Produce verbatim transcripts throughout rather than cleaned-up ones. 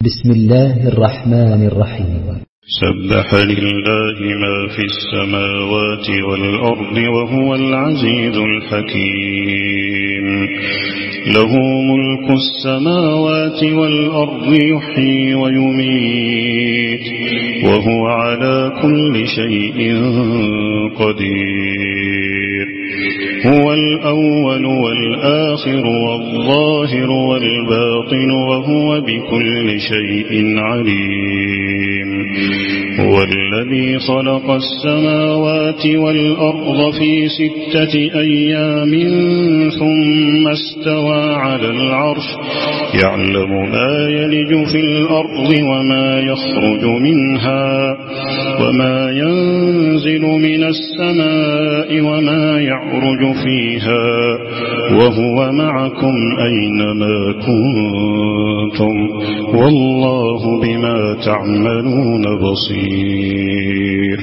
بسم الله الرحمن الرحيم. سبح لله ما في السماوات والأرض وهو العزيز الحكيم. له ملك السماوات والأرض يحيي ويميت وهو على كل شيء قدير. هو الأول والآخر والظاهر والباطن وهو بكل شيء عليم. هو الذي خلق السماوات والأرض في ستة أيام ثم استوى على العرش يعلم ما يلج في الأرض وما يخرج منها وما ينزل من السماء وما يعرج فيها وهو معكم أينما كنتم والله بما تعملون بصير.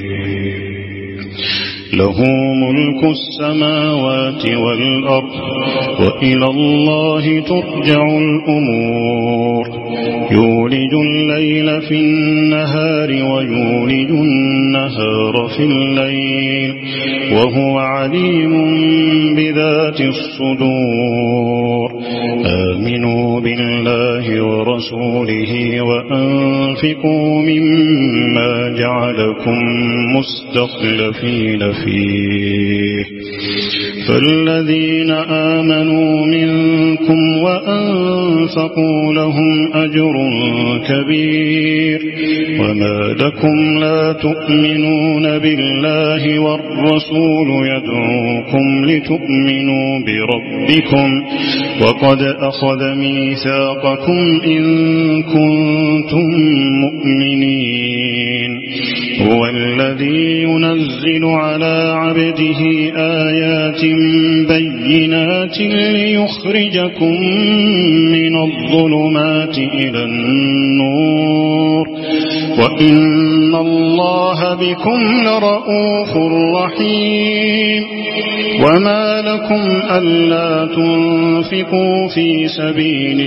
له ملك السماوات والأرض وإلى الله ترجع الأمور. يولج الليل في النهار ويولج النهار في الليل وهو عليم بذات الصدور. آمنوا بالله ورسوله وأنفقوا مما جعلكم مستخلفين فيه فالذين آمنوا منكم وأنفقوا لهم أجر كبير. وما لكم لا تؤمنون بالله والرسول يدعوكم لتؤمنوا بربكم وقد أخذ ميثاقكم إن كنتم مؤمنين. هو الذي ينزل على عبده آيات بينات ليخرجكم من الظلمات إلى النور وإن الله بكم لرؤوف رحيم. وما لكم ألا تنفقوا في سبيل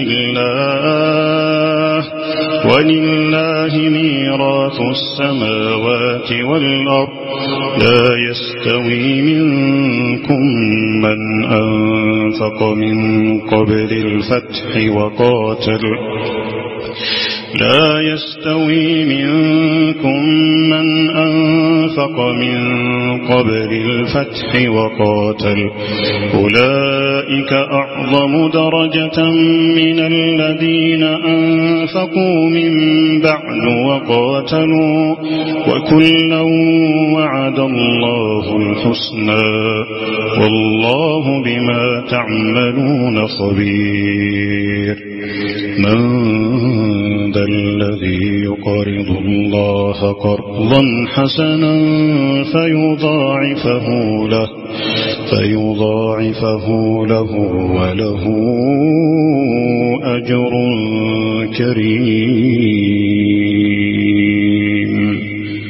الله ولله ميراث السماوات والأرض. لا يستوي منكم من أنفق من قبل الفتح وقاتل لا يستوي منكم من أنفق من قبل الفتح وقاتل أولئك أعظم درجة من الذين أنفقوا من بعد وقاتلوا وكلا وعد الله الحسنى والله بما تعملون خبير. من ذا الذي يقرض الله قرضا حسنا فيضاعفه له فيضاعفه له وله أجر كريم.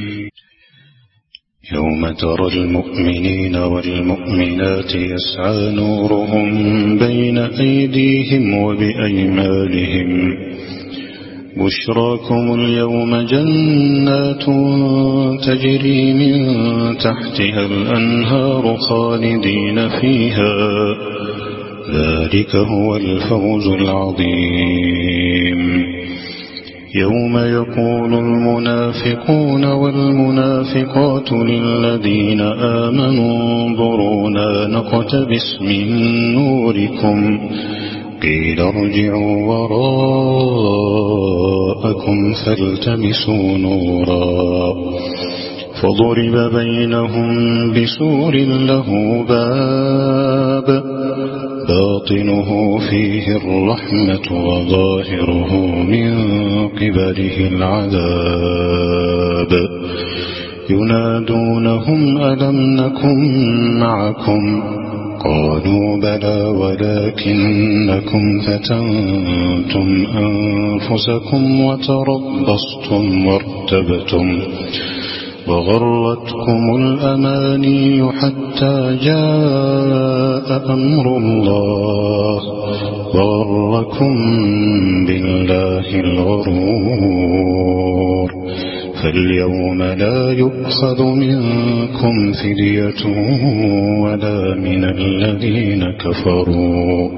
يوم ترى المؤمنين والمؤمنات يسعى نورهم بين أيديهم وبأيمانهم بشراكم اليوم جنات تجري من تحتها الأنهار خالدين فيها ذلك هو الفوز العظيم. يوم يقول المنافقون والمنافقات للذين آمنوا انظرونا نقتبس من نوركم قيل ارجعوا وراءكم فالتمسوا نورا فضرب بينهم بسور له باب باطنه فيه الرحمة وظاهره من قبله العذاب. ينادونهم ألم نكن معكم قالوا بلى ولكنكم فتنتم أنفسكم وتربصتم وارتبتم وغرتكم الأماني حتى جاء أمر الله وغركم بالله الغرور فاليوم لا يؤخذ منكم فدية ولا من الذين كفروا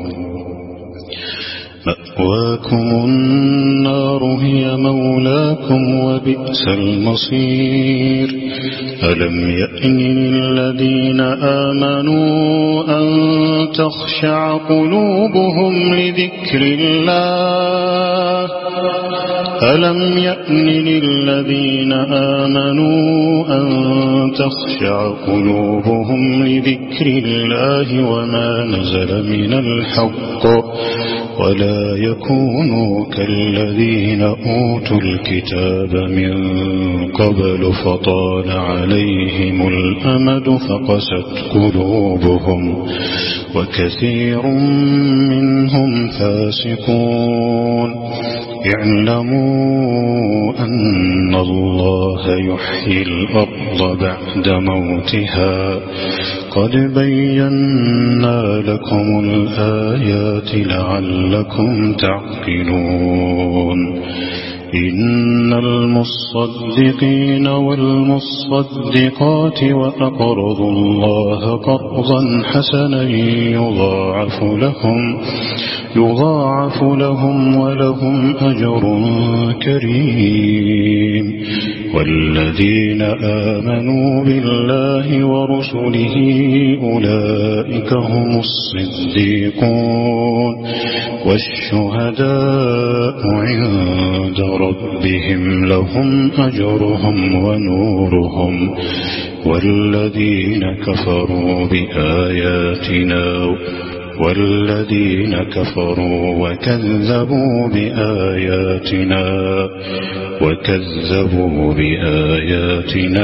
مأواكم النار هي مولاكم وبئس المصير ألم يأن للذين آمنوا أن تخشع قلوبهم لذكر الله ألم يأن للذين آمنوا أن تخشع قلوبهم لذكر الله وما نزل من الحق ولا يكونوا كالذين أوتوا الكتاب من قبل فطال عليهم الأمد فقست قلوبهم وكثير منهم فاسقون اعلموا أن الله يحيي الأرض بعد موتها قد بينا لكم الآيات لعلكم تعقلون إن المصدقين والمصدقات وأقرضوا الله قرضا حسنا يضاعف لهم يضاعف لهم ولهم أجر كريم والذين آمنوا بالله ورسله أولئك هم الصديقون والشهداء عند ربهم لهم أجرهم ونورهم والذين كفروا بآياتنا والذين كفروا وكذبوا بآياتنا وكذبوا بآياتنا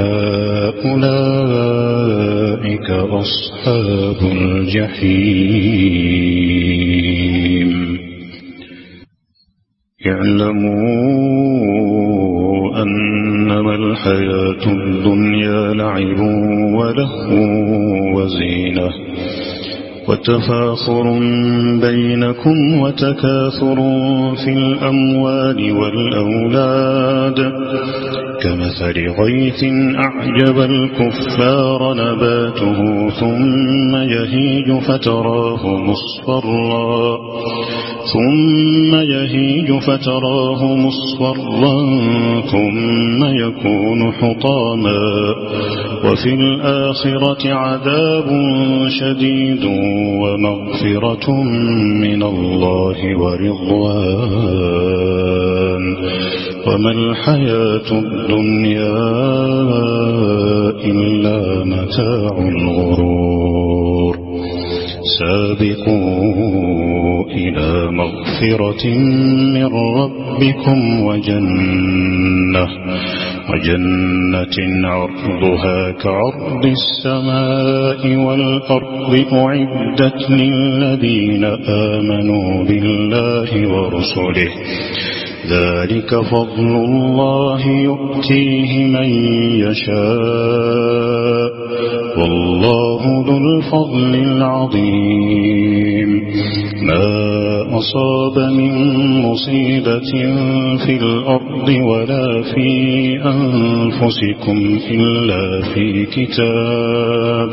أولئك أصحاب الجحيم اعلموا أنما الحياة الدنيا لعب ولهو وزينة وتفاخر بينكم وتكاثر في الأموال والأولاد كمثل غيث أعجب الكفار نباته ثم يهيج فتراه مصفرا ثم يهيج فتراه مصفرا ثم يكون حطاما وفي الآخرة عذاب شديد ومغفرة من الله ورضوان وما الحياة الدنيا إلا متاع الغرور سابقوا إلى مغفرة من ربكم وجنة وجنة عرضها كعرض السماء والأرض أعدت للذين آمنوا بالله ورسله ذلك فضل الله يؤتيه من يشاء والله ذو الفضل العظيم ما أصاب من مصيبة في الأرض ولا في أنفسكم إلا في كتاب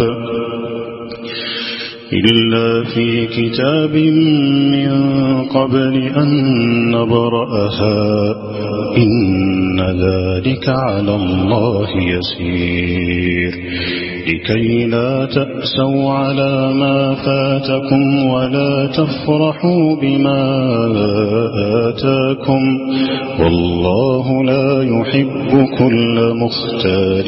إلا في كتاب من قبل أن نبرأها إن ذلك على الله يسير لكي لا تأسوا على ما فاتكم ولا تفرحوا بما آتاكم والله لا يحب كل مختال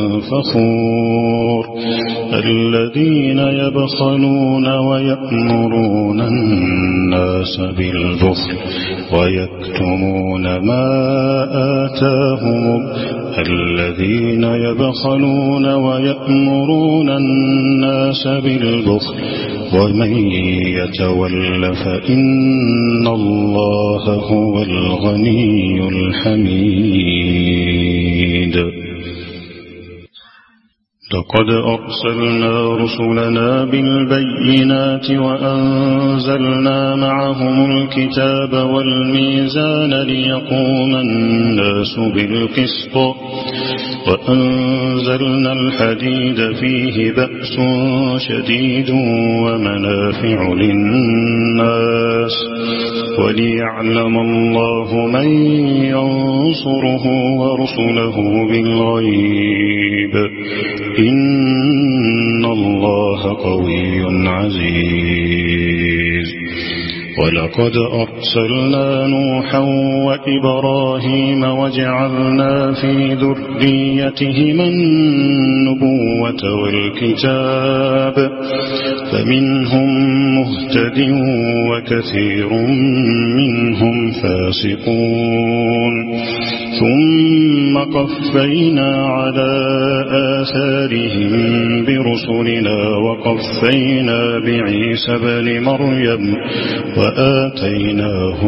فخور الذين يبخلون ويأمرون الناس بالبخل ويكتمون ما آتاهم الذين يبخلون ويأمرون الناس بالبخل ومن يتول فإن الله هو الغني الحميد لقد أرسلنا رسلنا بالبينات وأنزلنا معهم الكتاب والميزان ليقوم الناس بالقسط وأنزلنا الحديد فيه بأس شديد ومنافع للناس وليعلم الله من ينصره ورسله بالغيب إن الله قوي عزيز. ولقد أرسلنا نوحا وإبراهيم وجعلنا في ذريتهما النبوة والكتاب فمنهم مهتد وكثير منهم فاسقون ثم قفينا على آثارهم برسلنا وقفينا بعيسى بن مريم وآتيناه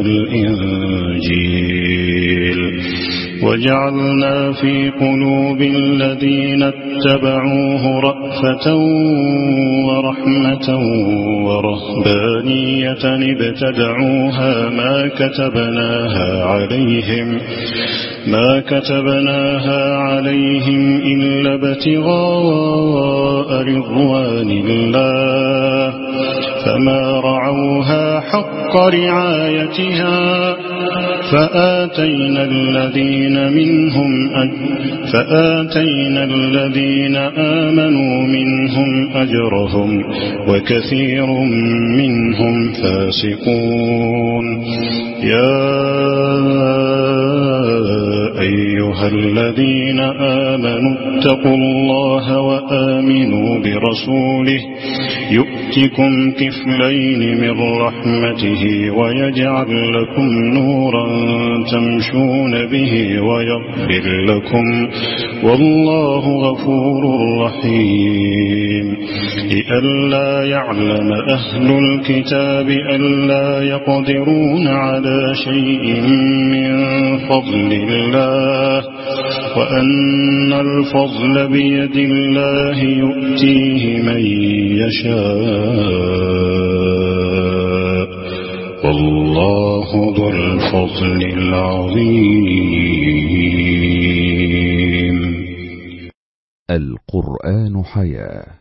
الإنجيل وجعلنا في قلوب الذين اتبعوه رأفة ورحمة ورهبانية ابتدعوها ما كتبناها عليهم ما كتبناها عليهم إلا ابتغاء رضوان الله فما رعوها حق رعايتها فآتينا الذين منهم فآتينا الذين آمنوا منهم أجرهم وكثير منهم فاسقون. يا أيها الذين آمنوا اتقوا الله وآمنوا برسوله يؤتكم كفلين من رحمته ويجعل لكم نورا تمشون به ويغفر لكم والله غفور رحيم. لئلا يعلم أهل الكتاب ألا يقدرون على شيء من فضل الله وأن الفضل بيد الله يؤتيه من يشاء والله ذو الفضل العظيم. القرآن حياة.